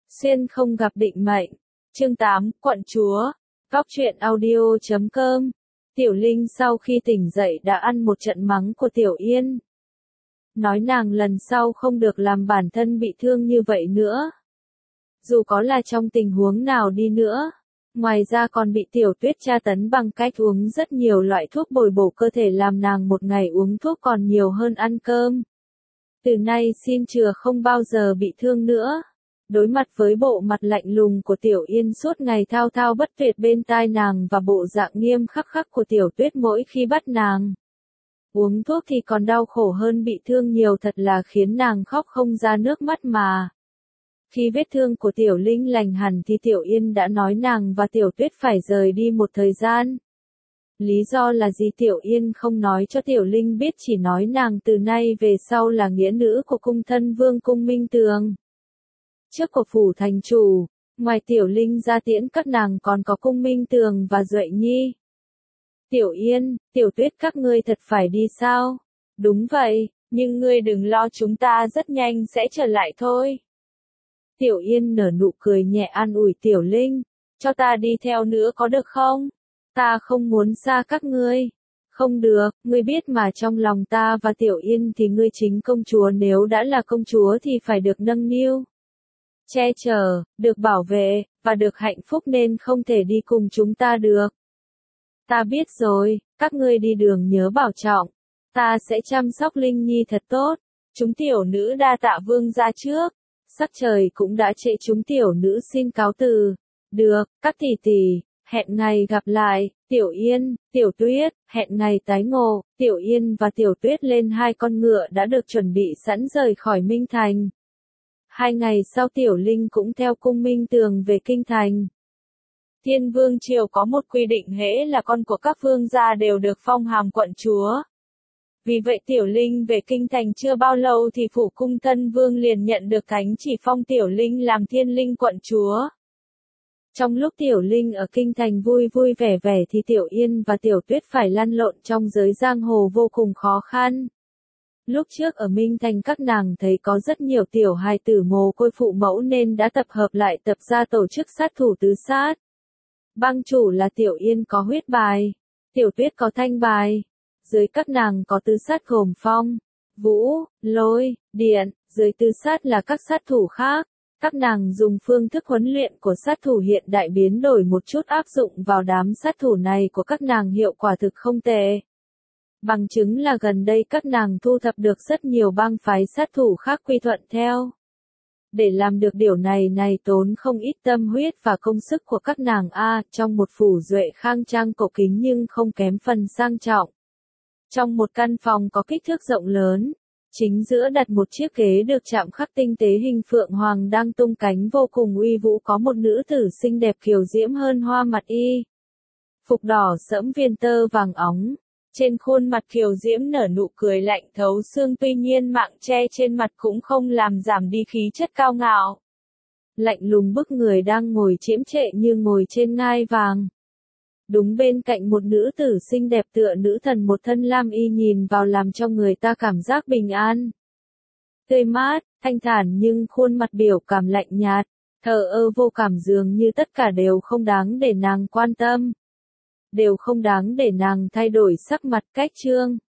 Xuyên không gặp định mệnh. Chương 8, Quận Chúa. Góc truyện audio.com. Tiểu Linh sau khi tỉnh dậy đã ăn một trận mắng của Tiểu Yên. Nói nàng lần sau không được làm bản thân bị thương như vậy nữa. Dù có là trong tình huống nào đi nữa. Ngoài ra còn bị Tiểu Tuyết tra tấn bằng cách uống rất nhiều loại thuốc bồi bổ cơ thể làm nàng một ngày uống thuốc còn nhiều hơn ăn cơm. Từ nay xin chừa không bao giờ bị thương nữa. Đối mặt với bộ mặt lạnh lùng của Tiểu Yên suốt ngày thao thao bất tuyệt bên tai nàng và bộ dạng nghiêm khắc của Tiểu Tuyết mỗi khi bắt nàng uống thuốc thì còn đau khổ hơn bị thương nhiều, thật là khiến nàng khóc không ra nước mắt mà. Khi vết thương của Tiểu Linh lành hẳn thì Tiểu Yên đã nói nàng và Tiểu Tuyết phải rời đi một thời gian. Lý do là gì Tiểu Yên không nói cho Tiểu Linh biết, chỉ nói nàng từ nay về sau là nghĩa nữ của cung thân vương cung Minh Tường. Trước của phủ thành chủ, ngoài Tiểu Linh ra tiễn các nàng còn có cung Minh Tường và Duệ Nhi. Tiểu Yên, Tiểu Tuyết các ngươi thật phải đi sao? Đúng vậy, nhưng ngươi đừng lo, chúng ta rất nhanh sẽ trở lại thôi. Tiểu Yên nở nụ cười nhẹ an ủi Tiểu Linh, cho ta đi theo nữa có được không? Ta không muốn xa các ngươi. Không được, ngươi biết mà, trong lòng ta và Tiểu Yên thì ngươi chính công chúa, nếu đã là công chúa thì phải được nâng niu, che chở, được bảo vệ, và được hạnh phúc nên không thể đi cùng chúng ta được. Ta biết rồi, các ngươi đi đường nhớ bảo trọng. Ta sẽ chăm sóc Linh Nhi thật tốt. Chúng tiểu nữ đa tạ vương gia trước. Sắc trời cũng đã trễ, chúng tiểu nữ xin cáo từ. Được, các tỷ tỷ, hẹn ngày gặp lại. Tiểu Yên, Tiểu Tuyết, hẹn ngày tái ngộ. Tiểu Yên và Tiểu Tuyết lên hai con ngựa đã được chuẩn bị sẵn rời khỏi Minh Thành. 2 ngày sau Tiểu Linh cũng theo cung Minh Tường về kinh thành. Thiên Vương triều có một quy định, hễ là con của các vương gia đều được phong hàm quận chúa. Vì vậy Tiểu Linh về kinh thành chưa bao lâu thì phủ cung thân vương liền nhận được thánh chỉ phong Tiểu Linh làm Thiên Linh quận chúa. Trong lúc Tiểu Linh ở kinh thành vui vui vẻ vẻ thì Tiểu Yên và Tiểu Tuyết phải lăn lộn trong giới giang hồ vô cùng khó khăn. Lúc trước ở Minh Thành các nàng thấy có rất nhiều tiểu hài tử mồ côi phụ mẫu nên đã tập hợp lại tập ra tổ chức sát thủ tứ sát. Bang chủ là Tiểu Yên có huyết bài, Tiểu Tuyết có thanh bài. Dưới các nàng có tứ sát gồm Phong, Vũ, Lôi, Điện, dưới tứ sát là các sát thủ khác. Các nàng dùng phương thức huấn luyện của sát thủ hiện đại biến đổi một chút áp dụng vào đám sát thủ này của các nàng, hiệu quả thực không tệ. Bằng chứng là gần đây các nàng thu thập được rất nhiều bang phái sát thủ khác quy thuận theo. Để làm được điều này tốn không ít tâm huyết và công sức của các nàng trong một phủ duệ khang trang cổ kính nhưng không kém phần sang trọng. Trong một căn phòng có kích thước rộng lớn, chính giữa đặt một chiếc ghế được chạm khắc tinh tế hình phượng hoàng đang tung cánh vô cùng uy vũ, có một nữ tử xinh đẹp kiều diễm hơn hoa mặt y. Phục đỏ sẫm viền tơ vàng óng. Trên khuôn mặt kiều diễm nở nụ cười lạnh thấu xương, tuy nhiên mạng che trên mặt cũng không làm giảm đi khí chất cao ngạo. Lạnh lùng bức người đang ngồi chiếm trệ như ngồi trên ngai vàng. Đúng bên cạnh một nữ tử xinh đẹp tựa nữ thần, một thân lam y nhìn vào làm cho người ta cảm giác bình an. Tươi mát, thanh thản nhưng khuôn mặt biểu cảm lạnh nhạt, thờ ơ vô cảm, dường như tất cả đều không đáng để nàng quan tâm. Đều không đáng để nàng thay đổi sắc mặt cách trương.